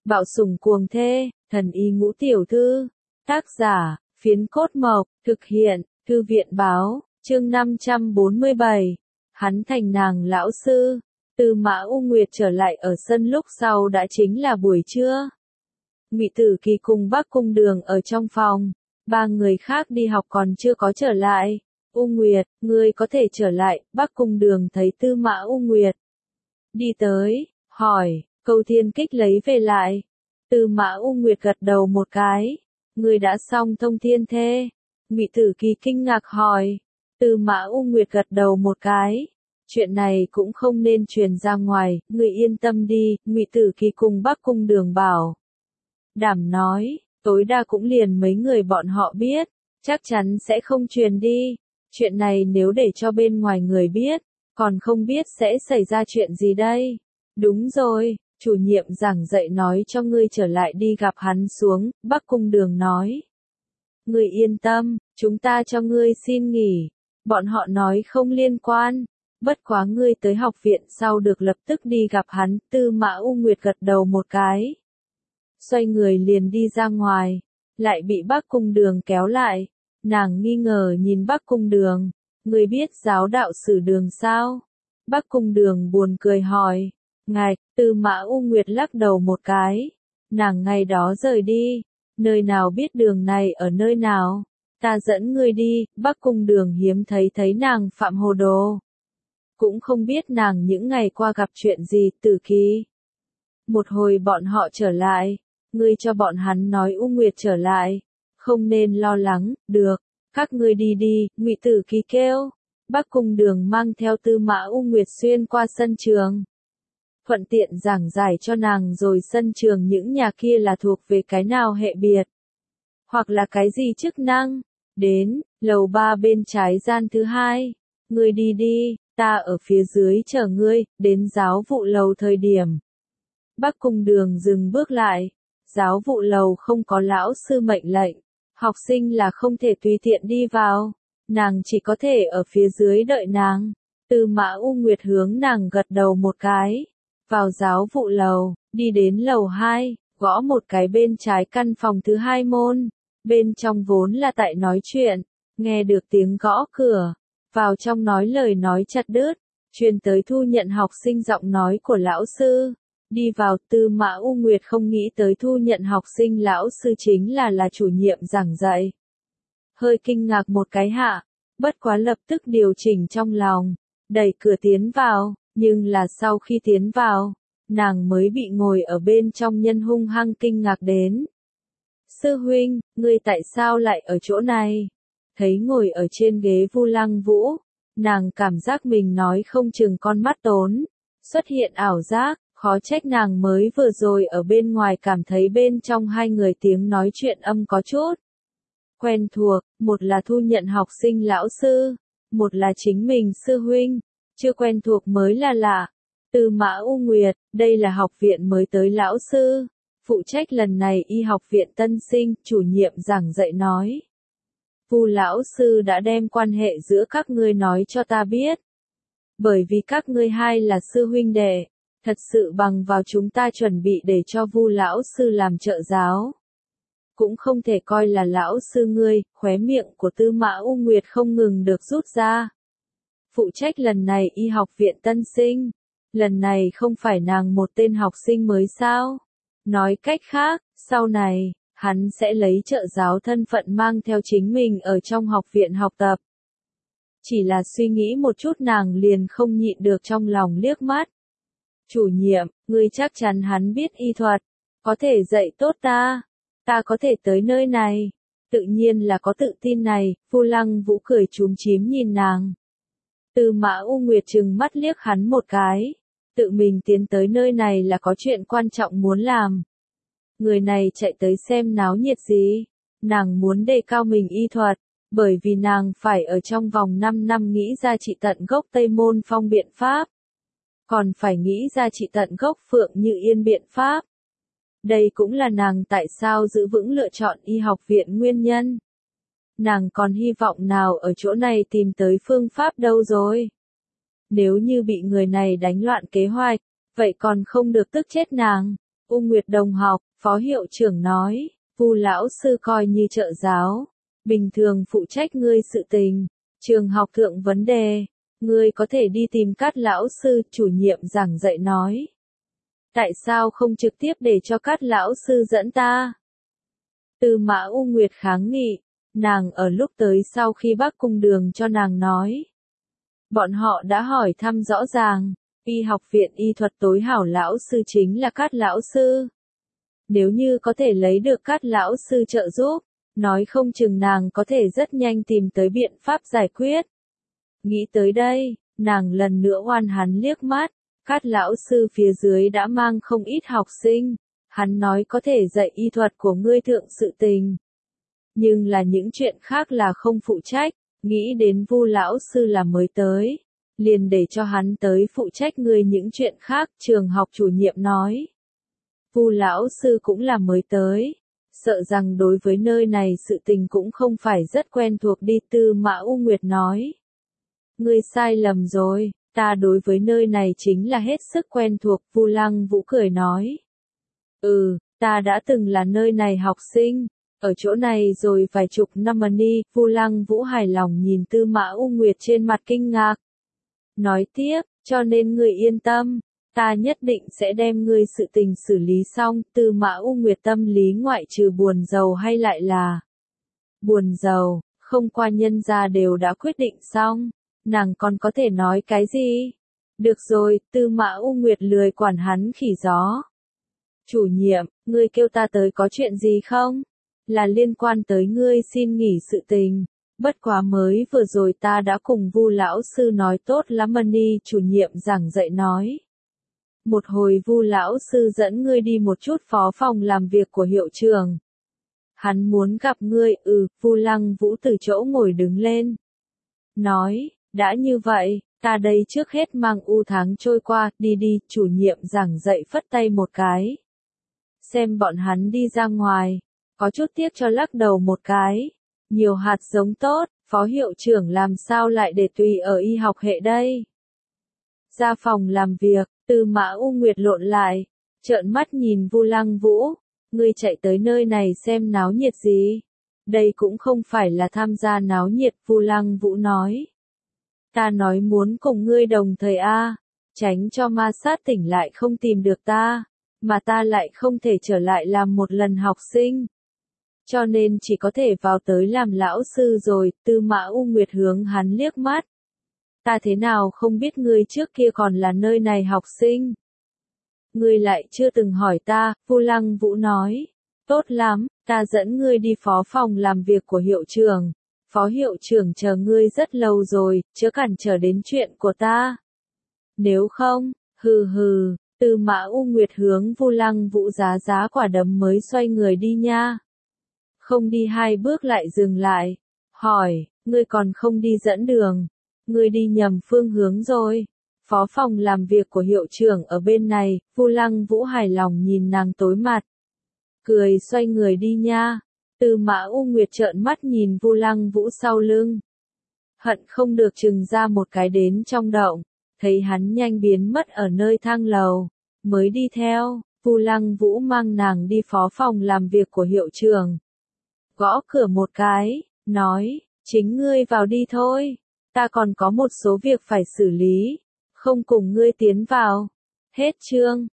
Bạo sủng cuồng thê, thần y ngũ tiểu thư. Tác giả, Phiến Cốt Mộc, thực hiện, Thư viện báo, chương 547. Hắn thành nàng lão sư. Tư Mã U Nguyệt trở lại ở sân lúc sau đã chính là buổi trưa. Ngụy Tử Kỳ cùng Bắc Cung Đường ở trong phòng, ba người khác đi học còn chưa có trở lại. U Nguyệt, ngươi có thể trở lại. Bắc Cung Đường thấy Tư Mã U Nguyệt đi tới, hỏi, Câu Thiên Kích lấy về lại. Tư Mã U Nguyệt gật đầu một cái. Ngươi đã xong thông thiên thê? Ngụy Tử Kỳ kinh ngạc hỏi. Tư Mã U Nguyệt gật đầu một cái. Chuyện này cũng không nên truyền ra ngoài, ngươi yên tâm đi. Ngụy Tử Kỳ cùng Bắc Cung Đường bảo đảm nói, tối đa cũng liền mấy người bọn họ biết, chắc chắn sẽ không truyền đi. Chuyện này nếu để cho bên ngoài người biết, còn không biết sẽ xảy ra chuyện gì đây. Đúng rồi, chủ nhiệm giảng dạy nói cho ngươi trở lại đi gặp hắn xuống. Bắc Cung Đường nói. Ngươi yên tâm, chúng ta cho ngươi xin nghỉ. Bọn họ nói không liên quan. Bất quá ngươi tới học viện sau được lập tức đi gặp hắn. Tư Mã U Nguyệt gật đầu một cái. Xoay người liền đi ra ngoài. Lại bị Bắc Cung Đường kéo lại. Nàng nghi ngờ nhìn Bắc Cung Đường. Ngươi biết giáo đạo sử Đường sao? Bắc Cung Đường buồn cười hỏi. Ngài, Tư Mã U Nguyệt lắc đầu một cái. Nàng ngày đó rời đi. Nơi nào biết đường này ở nơi nào? Ta dẫn ngươi đi. Bắc Cung Đường hiếm thấy nàng phạm hồ đồ. Cũng không biết nàng những ngày qua gặp chuyện gì. Tử Kỳ. Một hồi bọn họ trở lại. Ngươi cho bọn hắn nói U Nguyệt trở lại. Không nên lo lắng, được. Các ngươi đi đi. Ngụy Tử Kỳ kêu. Bắc Cung Đường mang theo Tư Mã U Nguyệt xuyên qua sân trường. Thuận tiện giảng giải cho nàng rồi sân trường những nhà kia là thuộc về cái nào hệ biệt. Hoặc là cái gì chức năng. Đến, lầu 3 bên trái gian thứ 2. Ngươi đi đi, ta ở phía dưới chờ ngươi, đến giáo vụ lầu thời điểm. Bắc Cung Đường dừng bước lại. Giáo vụ lầu không có lão sư mệnh lệnh. Học sinh là không thể tùy tiện đi vào. Nàng chỉ có thể ở phía dưới đợi nàng. Tư Mã U Nguyệt hướng nàng gật đầu một cái. Vào giáo vụ lầu, đi đến lầu 2, gõ một cái bên trái căn phòng thứ 2 môn. Bên trong vốn là tại nói chuyện, nghe được tiếng gõ cửa. Vào trong nói lời nói chặt đứt, truyền tới thu nhận học sinh giọng nói của lão sư. Đi vào. Tư Mã U Nguyệt không nghĩ tới thu nhận học sinh lão sư chính là chủ nhiệm giảng dạy. Hơi kinh ngạc một cái hạ, bất quá lập tức điều chỉnh trong lòng, đẩy cửa tiến vào, nhưng là sau khi tiến vào, nàng mới bị ngồi ở bên trong nhân hung hăng kinh ngạc đến. Sư huynh, ngươi tại sao lại ở chỗ này? Thấy ngồi ở trên ghế Vu Lăng Vũ, nàng cảm giác mình nói không chừng con mắt tốn, xuất hiện ảo giác. Khó trách nàng mới vừa rồi ở bên ngoài cảm thấy bên trong hai người tiếng nói chuyện âm có chút quen thuộc, một là thu nhận học sinh lão sư, một là chính mình sư huynh, chưa quen thuộc mới là lạ. Tư Mã U Nguyệt, đây là học viện mới tới lão sư, phụ trách lần này y học viện tân sinh, chủ nhiệm giảng dạy nói. Vu lão sư đã đem quan hệ giữa các ngươi nói cho ta biết. Bởi vì các ngươi hai là sư huynh đệ. Thật sự bằng vào chúng ta chuẩn bị để cho Vu lão sư làm trợ giáo. Cũng không thể coi là lão sư ngươi. Khóe miệng của Tư Mã U Nguyệt không ngừng được rút ra. Phụ trách lần này y học viện tân sinh. Lần này không phải nàng một tên học sinh mới sao? Nói cách khác, sau này, hắn sẽ lấy trợ giáo thân phận mang theo chính mình ở trong học viện học tập. Chỉ là suy nghĩ một chút nàng liền không nhịn được trong lòng liếc mắt. Chủ nhiệm, ngươi chắc chắn hắn biết y thuật, có thể dạy tốt ta, ta có thể tới nơi này. Tự nhiên là có tự tin này. Vu Lăng Vũ cười chúm chím nhìn nàng. Tư Mã U Nguyệt trừng mắt liếc hắn một cái. Tự mình tiến tới nơi này là có chuyện quan trọng muốn làm. Người này chạy tới xem náo nhiệt gì. Nàng muốn đề cao mình y thuật, bởi vì nàng phải ở trong vòng 5 năm nghĩ ra trị tận gốc Tây Môn Phong biện pháp. Còn phải nghĩ ra trị tận gốc Phượng Như Yên biện pháp. Đây cũng là nàng tại sao giữ vững lựa chọn y học viện nguyên nhân. Nàng còn hy vọng nào ở chỗ này tìm tới phương pháp đâu rồi. Nếu như bị người này đánh loạn kế hoạch, vậy còn không được tức chết nàng. U Nguyệt đồng học, phó hiệu trưởng nói, Vu lão sư coi như trợ giáo, bình thường phụ trách ngươi sự tình, trường học thượng vấn đề, ngươi có thể đi tìm Cát lão sư, chủ nhiệm giảng dạy nói. Tại sao không trực tiếp để cho Cát lão sư dẫn ta? Tư Mã U Nguyệt kháng nghị, nàng ở lúc tới sau khi bác cung đường cho nàng nói. Bọn họ đã hỏi thăm rõ ràng, y học viện y thuật tối hảo lão sư chính là Cát lão sư. Nếu như có thể lấy được Cát lão sư trợ giúp, nói không chừng nàng có thể rất nhanh tìm tới biện pháp giải quyết. Nghĩ tới đây, nàng lần nữa oan hắn liếc mắt, Cát lão sư phía dưới đã mang không ít học sinh, hắn nói có thể dạy y thuật của ngươi thượng sự tình. Nhưng là những chuyện khác là không phụ trách, nghĩ đến Vu lão sư là mới tới, liền để cho hắn tới phụ trách ngươi những chuyện khác, trường học chủ nhiệm nói. Vu lão sư cũng là mới tới, sợ rằng đối với nơi này sự tình cũng không phải rất quen thuộc đi, Tư Mã U Nguyệt nói. Ngươi sai lầm rồi, ta đối với nơi này chính là hết sức quen thuộc, Vu Lăng Vũ cười nói. Ta đã từng là nơi này học sinh, ở chỗ này rồi vài chục năm đi, Vu Lăng Vũ hài lòng nhìn Tư Mã U Nguyệt trên mặt kinh ngạc. Nói tiếp, cho nên ngươi yên tâm, ta nhất định sẽ đem ngươi sự tình xử lý xong. Tư Mã U Nguyệt tâm lý ngoại trừ buồn rầu hay lại là buồn rầu, không qua nhân gia đều đã quyết định xong, nàng còn có thể nói cái gì? Được rồi, Tư Mã U Nguyệt lười quản hắn khỉ gió. Chủ nhiệm, ngươi kêu ta tới có chuyện gì không? Là liên quan tới ngươi xin nghỉ sự tình. Bất quá mới vừa rồi ta đã cùng Vu lão sư nói tốt lắm đi, chủ nhiệm giảng dạy nói. Một hồi Vu lão sư dẫn ngươi đi một chút phó phòng làm việc của hiệu trưởng. Hắn muốn gặp ngươi, Vu Lăng Vũ từ chỗ ngồi đứng lên. Nói, đã như vậy, ta đây trước hết mang tháng trôi qua, đi, chủ nhiệm giảng dạy phất tay một cái. Xem bọn hắn đi ra ngoài, có chút tiếc cho lắc đầu một cái. Nhiều hạt giống tốt, phó hiệu trưởng làm sao lại để tùy ở y học hệ đây? Ra phòng làm việc, Tư Mã U Nguyệt lộn lại, trợn mắt nhìn Vu Lăng Vũ, ngươi chạy tới nơi này xem náo nhiệt gì? Đây cũng không phải là tham gia náo nhiệt, Vu Lăng Vũ nói. Ta nói muốn cùng ngươi đồng thời tránh cho ma sát tỉnh lại không tìm được ta, mà ta lại không thể trở lại làm một lần học sinh. Cho nên chỉ có thể vào tới làm lão sư rồi, Tư Mã U Nguyệt hướng hắn liếc mắt. Ta thế nào không biết ngươi trước kia còn là nơi này học sinh? Ngươi lại chưa từng hỏi ta, Vu Lăng Vũ nói. Tốt lắm, ta dẫn ngươi đi phó phòng làm việc của hiệu trưởng. Phó hiệu trưởng chờ ngươi rất lâu rồi, chớ cản trở đến chuyện của ta. Nếu không, hừ, Tư Mã U Nguyệt hướng Vu Lăng Vũ giá quả đấm mới xoay người đi nha. Không đi 2 bước lại dừng lại, hỏi, ngươi còn không đi dẫn đường, ngươi đi nhầm phương hướng rồi. Phó phòng làm việc của hiệu trưởng ở bên này, Vu Lăng Vũ hài lòng nhìn nàng tối mặt. Cười xoay người đi nha. Tư Mã U Nguyệt trợn mắt nhìn Vu Lăng Vũ sau lưng. Hận không được chừng ra một cái đến trong động, thấy hắn nhanh biến mất ở nơi thang lầu, mới đi theo. Vu Lăng Vũ mang nàng đi phó phòng làm việc của hiệu trưởng. Gõ cửa một cái, nói, chính ngươi vào đi thôi, ta còn có một số việc phải xử lý, không cùng ngươi tiến vào. Hết chương.